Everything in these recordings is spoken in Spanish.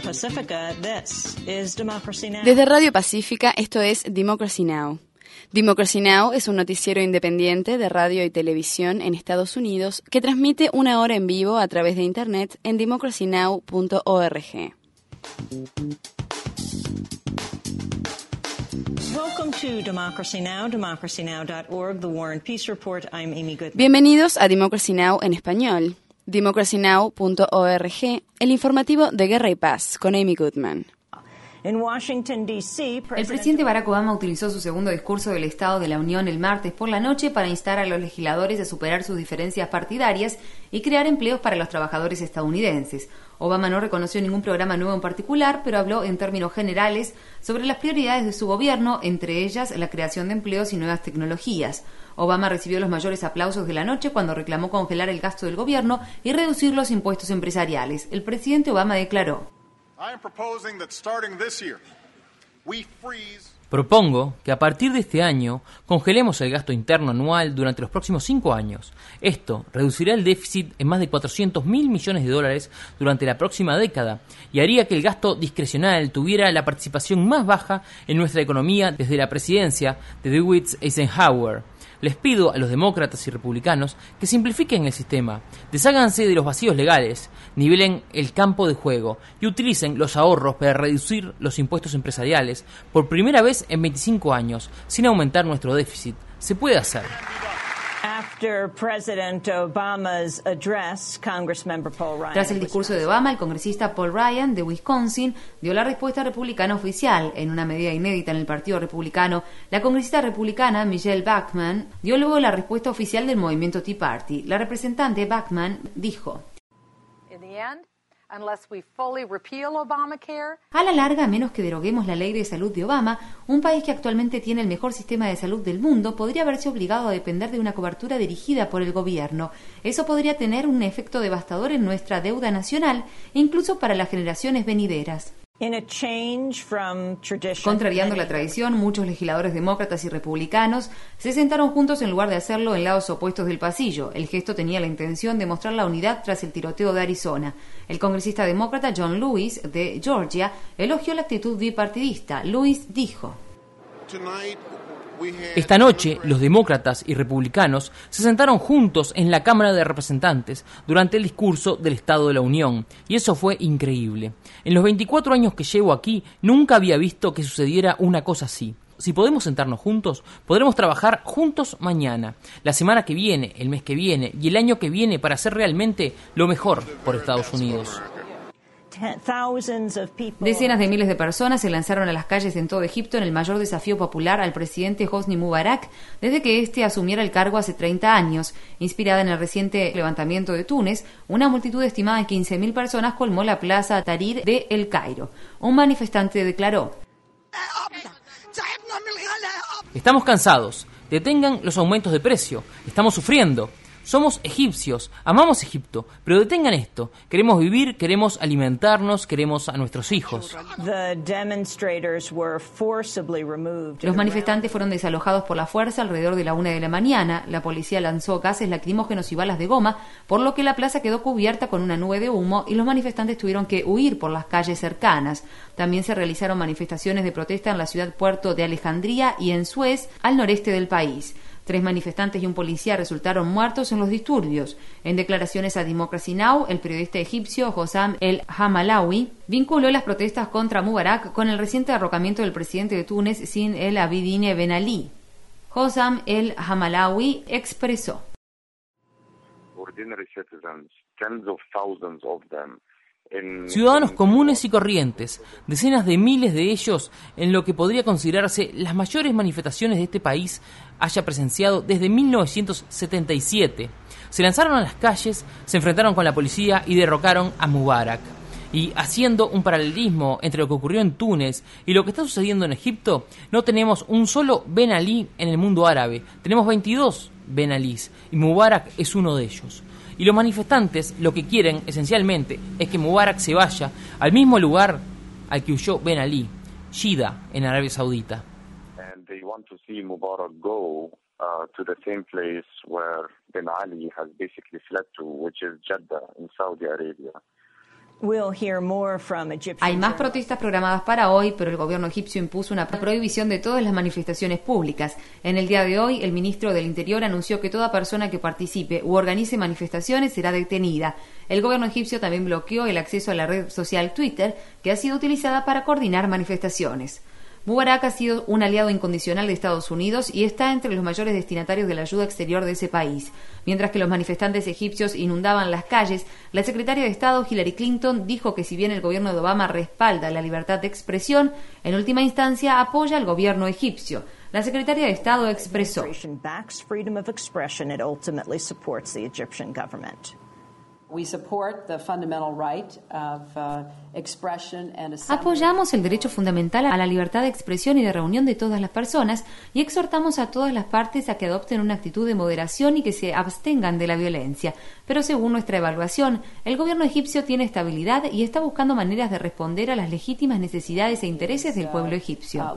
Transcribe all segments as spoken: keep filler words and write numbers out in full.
Pacifica, this is Democracy Now! Desde Radio Pacífica, esto es Democracy Now! Democracy Now! Es un noticiero independiente de radio y televisión en Estados Unidos que transmite una hora en vivo a través de Internet en democracy now punto org. Welcome to Democracy Now!, democracy now dot org, The War and Peace Report. I'm Amy Goodman. Bienvenidos a Democracy Now! En español. democracy now punto org, el informativo de Guerra y Paz, con Amy Goodman. En Washington, D C, El presidente Barack Obama utilizó su segundo discurso del Estado de la Unión el martes por la noche para instar a los legisladores a superar sus diferencias partidarias y crear empleos para los trabajadores estadounidenses. Obama no reconoció ningún programa nuevo en particular, pero habló en términos generales sobre las prioridades de su gobierno, entre ellas la creación de empleos y nuevas tecnologías. Obama recibió los mayores aplausos de la noche cuando reclamó congelar el gasto del gobierno y reducir los impuestos empresariales. El presidente Obama declaró: Propongo que a partir de este año congelemos el gasto interno anual durante los próximos cinco años. Esto reducirá el déficit en más de cuatrocientos mil millones de dólares durante la próxima década y haría que el gasto discrecional tuviera la participación más baja en nuestra economía desde la presidencia de Dwight Eisenhower. Les pido a los demócratas y republicanos que simplifiquen el sistema, desháganse de los vacíos legales, nivelen el campo de juego y utilicen los ahorros para reducir los impuestos empresariales por primera vez en veinticinco años, sin aumentar nuestro déficit. Se puede hacer. After President Obama's address, Congressmember Paul Ryan. Tras el discurso de Obama, el congresista Paul Ryan de Wisconsin dio la respuesta republicana oficial. En una medida inédita en el Partido Republicano, la congresista republicana Michelle Bachmann dio luego la respuesta oficial del movimiento Tea Party. La representante Bachmann dijo: In the end, unless we fully repeal Obamacare, a la larga, a menos que deroguemos la ley de salud de Obama, un país que actualmente tiene el mejor sistema de salud del mundo podría verse obligado a depender de una cobertura dirigida por el gobierno. Eso podría tener un efecto devastador en nuestra deuda nacional e incluso para las generaciones venideras. In a change from tradition, Contrariando la tradición, muchos legisladores demócratas y republicanos se sentaron juntos en lugar de hacerlo en lados opuestos del pasillo. El gesto tenía la intención de mostrar la unidad tras el tiroteo de Arizona. El congresista demócrata John Lewis, de Georgia, elogió la actitud bipartidista. Lewis dijo: Esta noche, los demócratas y republicanos se sentaron juntos en la Cámara de Representantes durante el discurso del Estado de la Unión, y eso fue increíble. En los veinticuatro años que llevo aquí, nunca había visto que sucediera una cosa así. Si podemos sentarnos juntos, podremos trabajar juntos mañana, la semana que viene, el mes que viene y el año que viene para hacer realmente lo mejor por Estados Unidos. Decenas de miles de personas se lanzaron a las calles en todo Egipto en el mayor desafío popular al presidente Hosni Mubarak desde que éste asumiera el cargo hace treinta años. Inspirada en el reciente levantamiento de Túnez, una multitud estimada en quince mil personas colmó la plaza Tahrir de El Cairo. Un manifestante declaró: Estamos cansados. Detengan los aumentos de precio. Estamos sufriendo. Somos egipcios, amamos Egipto, pero detengan esto. Queremos vivir, queremos alimentarnos, queremos a nuestros hijos. Los manifestantes fueron desalojados por la fuerza alrededor de la una de la mañana. La policía lanzó gases lacrimógenos y balas de goma, por lo que la plaza quedó cubierta con una nube de humo y los manifestantes tuvieron que huir por las calles cercanas. También se realizaron manifestaciones de protesta en la ciudad puerto de Alejandría y en Suez, al noreste del país. Tres manifestantes y un policía resultaron muertos en los disturbios. En declaraciones a Democracy Now!, el periodista egipcio Hossam El Hamalawi vinculó las protestas contra Mubarak con el reciente derrocamiento del presidente de Túnez, Zine El Abidine Ben Ali. Hossam El Hamalawi expresó: Ciudadanos comunes y corrientes, decenas de miles de ellos en lo que podría considerarse las mayores manifestaciones de este país haya presenciado desde mil novecientos setenta y siete. Se lanzaron a las calles, se enfrentaron con la policía y derrocaron a Mubarak. Y haciendo un paralelismo entre lo que ocurrió en Túnez y lo que está sucediendo en Egipto, no tenemos un solo Ben Ali en el mundo árabe, tenemos veintidós Ben Alís y Mubarak es uno de ellos. Y los manifestantes lo que quieren, esencialmente, es que Mubarak se vaya al mismo lugar al que huyó Ben Ali, Jeddah, en Arabia Saudita. And they want to see Mubarak go uh, to the same place where Ben Ali has basically fled to, which is Jeddah in Saudi Arabia. Hay más protestas programadas para hoy, pero el gobierno egipcio impuso una prohibición de todas las manifestaciones públicas. En el día de hoy, el ministro del Interior anunció que toda persona que participe u organice manifestaciones será detenida. El gobierno egipcio también bloqueó el acceso a la red social Twitter, que ha sido utilizada para coordinar manifestaciones. Mubarak ha sido un aliado incondicional de Estados Unidos y está entre los mayores destinatarios de la ayuda exterior de ese país. Mientras que los manifestantes egipcios inundaban las calles, la secretaria de Estado Hillary Clinton dijo que si bien el gobierno de Obama respalda la libertad de expresión, en última instancia apoya al gobierno egipcio. La secretaria de Estado expresó: apoyamos el derecho fundamental a la libertad de expresión y de reunión de todas las personas y exhortamos a todas las partes a que adopten una actitud de moderación y que se abstengan de la violencia. Pero según nuestra evaluación, el gobierno egipcio tiene estabilidad y está buscando maneras de responder a las legítimas necesidades e intereses del pueblo egipcio.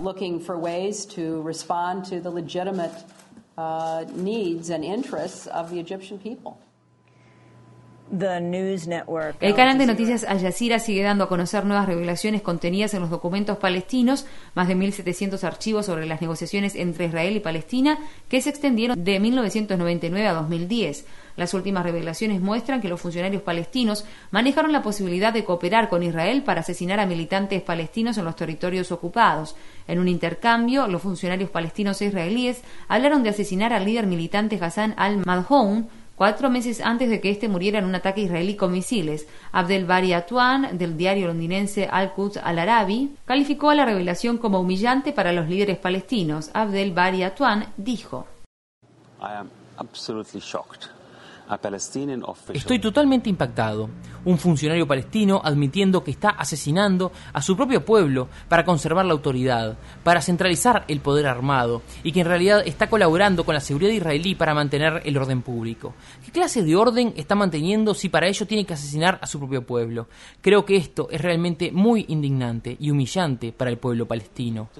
El canal de noticias Al Jazeera sigue dando a conocer nuevas revelaciones contenidas en los documentos palestinos, más de mil setecientos archivos sobre las negociaciones entre Israel y Palestina que se extendieron de mil novecientos noventa y nueve a dos mil diez. Las últimas revelaciones muestran que los funcionarios palestinos manejaron la posibilidad de cooperar con Israel para asesinar a militantes palestinos en los territorios ocupados. En un intercambio, los funcionarios palestinos e israelíes hablaron de asesinar al líder militante Hassan al-Madhoun cuatro meses antes de que éste muriera en un ataque israelí con misiles. Abdel Bari Atwan, del diario londinense Al-Quds Al-Arabi, calificó a la revelación como humillante para los líderes palestinos. Abdel Bari Atwan dijo: I am absolutely shocked. Estoy totalmente impactado. Un funcionario palestino admitiendo que está asesinando a su propio pueblo para conservar la autoridad, para centralizar el poder armado y que en realidad está colaborando con la seguridad israelí para mantener el orden público. ¿Qué clase de orden está manteniendo si para ello tiene que asesinar a su propio pueblo? Creo que esto es realmente muy indignante y humillante para el pueblo palestino.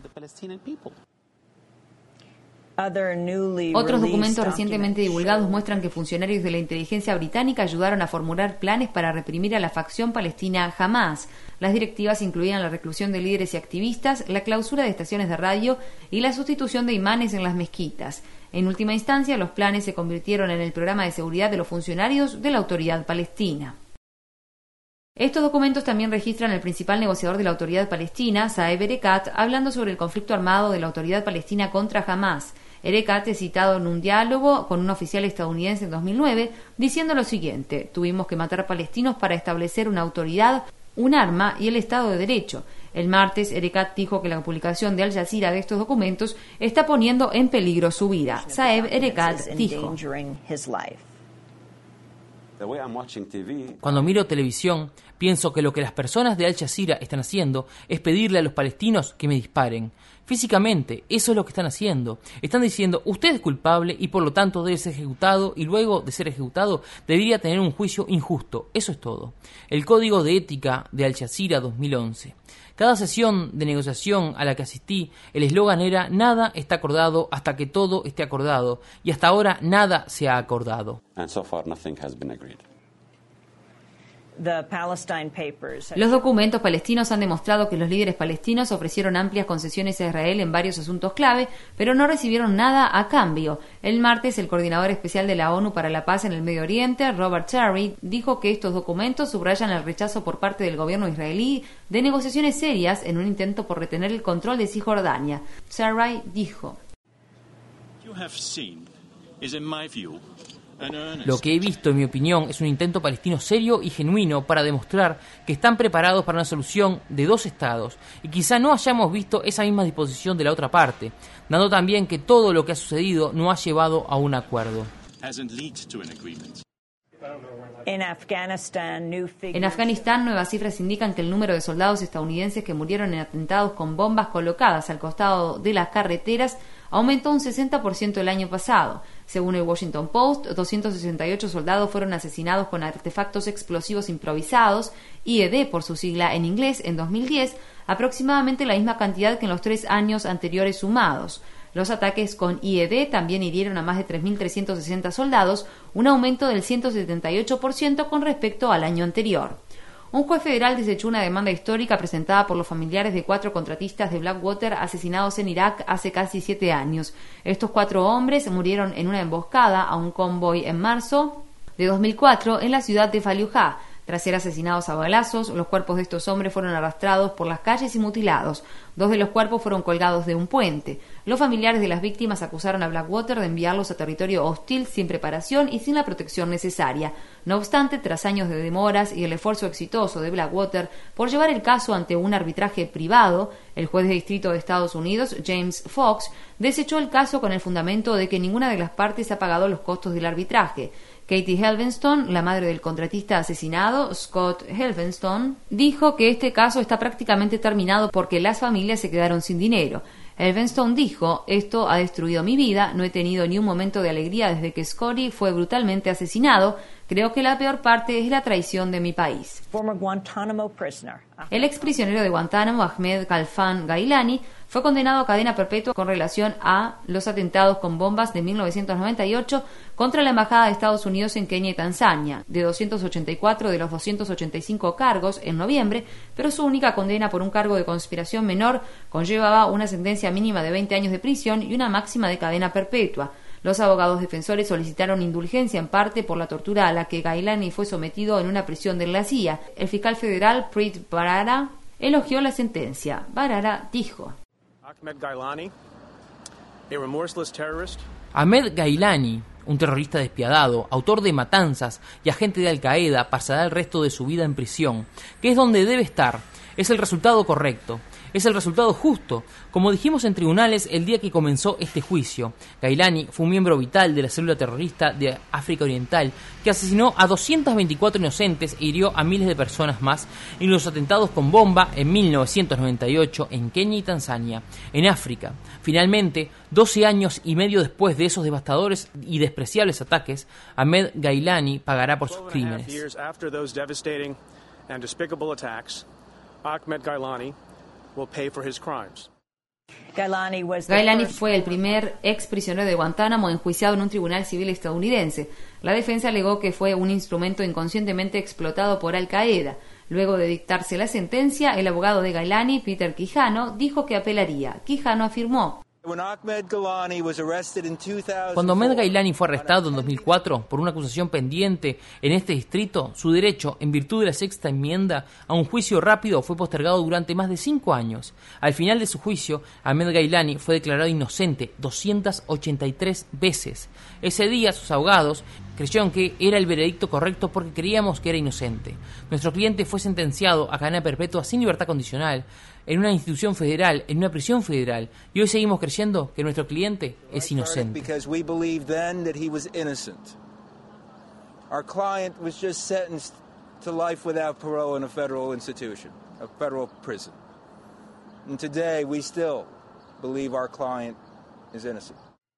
Otros documentos recientemente divulgados muestran que funcionarios de la inteligencia británica ayudaron a formular planes para reprimir a la facción palestina Hamás. Las directivas incluían la reclusión de líderes y activistas, la clausura de estaciones de radio y la sustitución de imanes en las mezquitas. En última instancia, los planes se convirtieron en el programa de seguridad de los funcionarios de la autoridad palestina. Estos documentos también registran al principal negociador de la autoridad palestina, Saeb Erekat, hablando sobre el conflicto armado de la autoridad palestina contra Hamás. Erekat es citado en un diálogo con un oficial estadounidense en dos mil nueve, diciendo lo siguiente: tuvimos que matar palestinos para establecer una autoridad, un arma y el Estado de Derecho. El martes, Erekat dijo que la publicación de Al Jazeera de estos documentos está poniendo en peligro su vida. Saeb Erekat dijo: Cuando miro televisión, pienso que lo que las personas de Al Jazeera están haciendo es pedirle a los palestinos que me disparen. Físicamente, eso es lo que están haciendo. Están diciendo: usted es culpable y por lo tanto debe ser ejecutado, y luego de ser ejecutado debería tener un juicio injusto. Eso es todo. El Código de Ética de Al Jazeera dos mil once. Cada sesión de negociación a la que asistí, el eslogan era: nada está acordado hasta que todo esté acordado, y hasta ahora nada se ha acordado. And so far nothing has been agreed. Los documentos palestinos han demostrado que los líderes palestinos ofrecieron amplias concesiones a Israel en varios asuntos clave, pero no recibieron nada a cambio. El martes, el coordinador especial de la ONU para la Paz en el Medio Oriente, Robert Cherry, dijo que estos documentos subrayan el rechazo por parte del gobierno israelí de negociaciones serias en un intento por retener el control de Cisjordania. Cherry dijo: You have seen is, in my view, Lo que he visto, en mi opinión, es un intento palestino serio y genuino para demostrar que están preparados para una solución de dos estados, y quizá no hayamos visto esa misma disposición de la otra parte, dando también que todo lo que ha sucedido no ha llevado a un acuerdo. En Afganistán, nuevas cifras indican que el número de soldados estadounidenses que murieron en atentados con bombas colocadas al costado de las carreteras aumentó un sesenta por ciento el año pasado. Según el Washington Post, doscientos sesenta y ocho soldados fueron asesinados con artefactos explosivos improvisados, I E D por su sigla en inglés, en dos mil diez, aproximadamente la misma cantidad que en los tres años anteriores sumados. Los ataques con I E D también hirieron a más de tres mil trescientos sesenta soldados, un aumento del ciento setenta y ocho por ciento con respecto al año anterior. Un juez federal desechó una demanda histórica presentada por los familiares de cuatro contratistas de Blackwater asesinados en Irak hace casi siete años. Estos cuatro hombres murieron en una emboscada a un convoy en marzo de dos mil cuatro en la ciudad de Fallujah. Tras ser asesinados a balazos, los cuerpos de estos hombres fueron arrastrados por las calles y mutilados. Dos de los cuerpos fueron colgados de un puente. Los familiares de las víctimas acusaron a Blackwater de enviarlos a territorio hostil sin preparación y sin la protección necesaria. No obstante, tras años de demoras y el esfuerzo exitoso de Blackwater por llevar el caso ante un arbitraje privado, el juez de distrito de Estados Unidos, James Fox, desechó el caso con el fundamento de que ninguna de las partes ha pagado los costos del arbitraje. Katie Helvenston, la madre del contratista asesinado, Scott Helvenston, dijo que este caso está prácticamente terminado porque las familias se quedaron sin dinero. Helvenston dijo: «Esto ha destruido mi vida, no he tenido ni un momento de alegría desde que Scotty fue brutalmente asesinado. Creo que la peor parte es la traición de mi país». El exprisionero de Guantánamo, Ahmed Khalfan Gailani, fue condenado a cadena perpetua con relación a los atentados con bombas de mil novecientos noventa y ocho contra la Embajada de Estados Unidos en Kenia y Tanzania, de doscientos ochenta y cuatro de los doscientos ochenta y cinco cargos en noviembre, pero su única condena por un cargo de conspiración menor conllevaba una sentencia mínima de veinte años de prisión y una máxima de cadena perpetua. Los abogados defensores solicitaron indulgencia en parte por la tortura a la que Gailani fue sometido en una prisión de la C I A. El fiscal federal Preet Bharara elogió la sentencia. Bharara dijo: Ahmed Gailani, a remorseless terrorist. Ahmed Gailani, un terrorista despiadado, autor de matanzas y agente de Al-Qaeda, pasará el resto de su vida en prisión, que es donde debe estar. Es el resultado correcto. Es el resultado justo. Como dijimos en tribunales el día que comenzó este juicio, Gailani fue un miembro vital de la célula terrorista de África Oriental que asesinó a doscientos veinticuatro inocentes e hirió a miles de personas más en los atentados con bomba en mil novecientos noventa y ocho en Kenia y Tanzania, en África. Finalmente, doce años y medio después de esos devastadores y despreciables ataques, Ahmed Gailani pagará por sus crímenes. Ahmed Gailani will pay for his crimes. Gailani fue el primer ex prisionero de Guantánamo enjuiciado en un tribunal civil estadounidense. La defensa alegó que fue un instrumento inconscientemente explotado por Al-Qaeda. Luego de dictarse la sentencia, el abogado de Gailani, Peter Quijano, dijo que apelaría. Quijano afirmó: Cuando Ahmed Gailani fue arrestado en dos mil cuatro por una acusación pendiente en este distrito, su derecho, en virtud de la sexta enmienda, a un juicio rápido fue postergado durante más de cinco años. Al final de su juicio, Ahmed Gailani fue declarado inocente doscientas ochenta y tres veces. Ese día, sus abogados creyeron que era el veredicto correcto porque creíamos que era inocente. Nuestro cliente fue sentenciado a cadena perpetua sin libertad condicional en una institución federal, en una prisión federal, y hoy seguimos creyendo que nuestro cliente es inocente. Our client was just sentenced to life without parole in a federal institution, a federal prison. And today we still believe our client is innocent.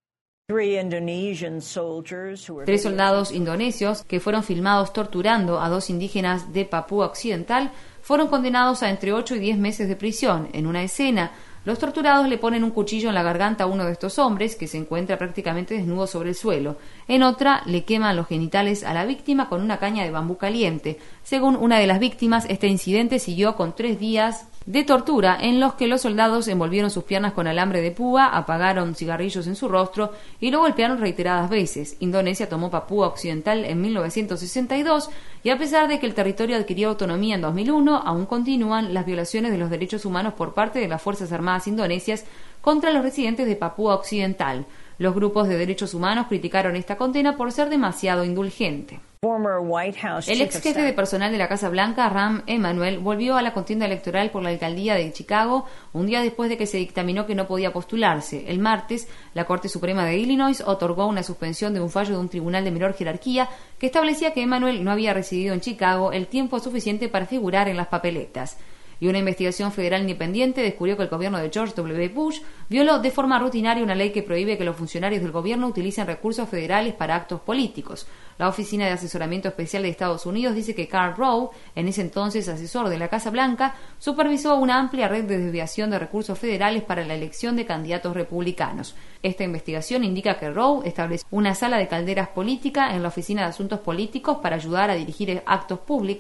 Tres soldados indonesios que fueron filmados torturando a dos indígenas de Papúa Occidental fueron condenados a entre ocho y diez meses de prisión. En una escena, los torturados le ponen un cuchillo en la garganta a uno de estos hombres, que se encuentra prácticamente desnudo sobre el suelo. En otra, le queman los genitales a la víctima con una caña de bambú caliente. Según una de las víctimas, este incidente siguió con tres días de tortura en los que los soldados envolvieron sus piernas con alambre de púa, apagaron cigarrillos en su rostro y lo golpearon reiteradas veces. Indonesia tomó Papúa Occidental en mil novecientos sesenta y dos y a pesar de que el territorio adquirió autonomía en dos mil uno, aún continúan las violaciones de los derechos humanos por parte de las Fuerzas Armadas indonesias contra los residentes de Papúa Occidental. Los grupos de derechos humanos criticaron esta condena por ser demasiado indulgente. El ex jefe de personal de la Casa Blanca, Rahm Emanuel, volvió a la contienda electoral por la alcaldía de Chicago un día después de que se dictaminó que no podía postularse. El martes, la Corte Suprema de Illinois otorgó una suspensión de un fallo de un tribunal de menor jerarquía que establecía que Emanuel no había residido en Chicago el tiempo suficiente para figurar en las papeletas. Y una investigación federal independiente descubrió que el gobierno de George W. Bush violó de forma rutinaria una ley que prohíbe que los funcionarios del gobierno utilicen recursos federales para actos políticos. La Oficina de Asesoramiento Especial de Estados Unidos dice que Karl Rove, en ese entonces asesor de la Casa Blanca, supervisó una amplia red de desviación de recursos federales para la elección de candidatos republicanos. Esta investigación indica que Rove estableció una sala de calderas política en la Oficina de Asuntos Políticos para ayudar a dirigir actos públicos,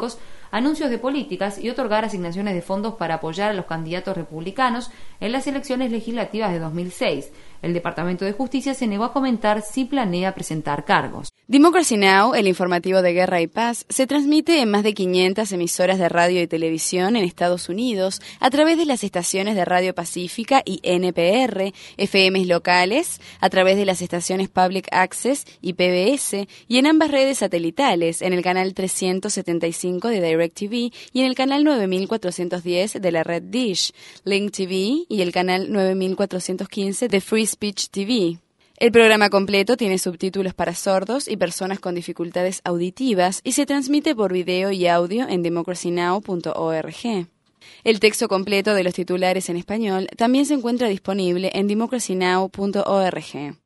anuncios de políticas y otorgar asignaciones de fondos para apoyar a los candidatos republicanos en las elecciones legislativas de dos mil seis. El Departamento de Justicia se negó a comentar si planea presentar cargos. Democracy Now!, el informativo de Guerra y Paz, se transmite en más de quinientas emisoras de radio y televisión en Estados Unidos a través de las estaciones de Radio Pacífica y N P R, F Ms locales, a través de las estaciones Public Access y P B S, y en ambas redes satelitales, en el canal trescientos setenta y cinco de DirecTV y en el canal nueve mil cuatrocientos diez de la red Dish, Link T V y el canal nueve mil cuatrocientos quince de Free Speech T V. El programa completo tiene subtítulos para sordos y personas con dificultades auditivas y se transmite por video y audio en democracy now punto org. El texto completo de los titulares en español también se encuentra disponible en democracy now punto org.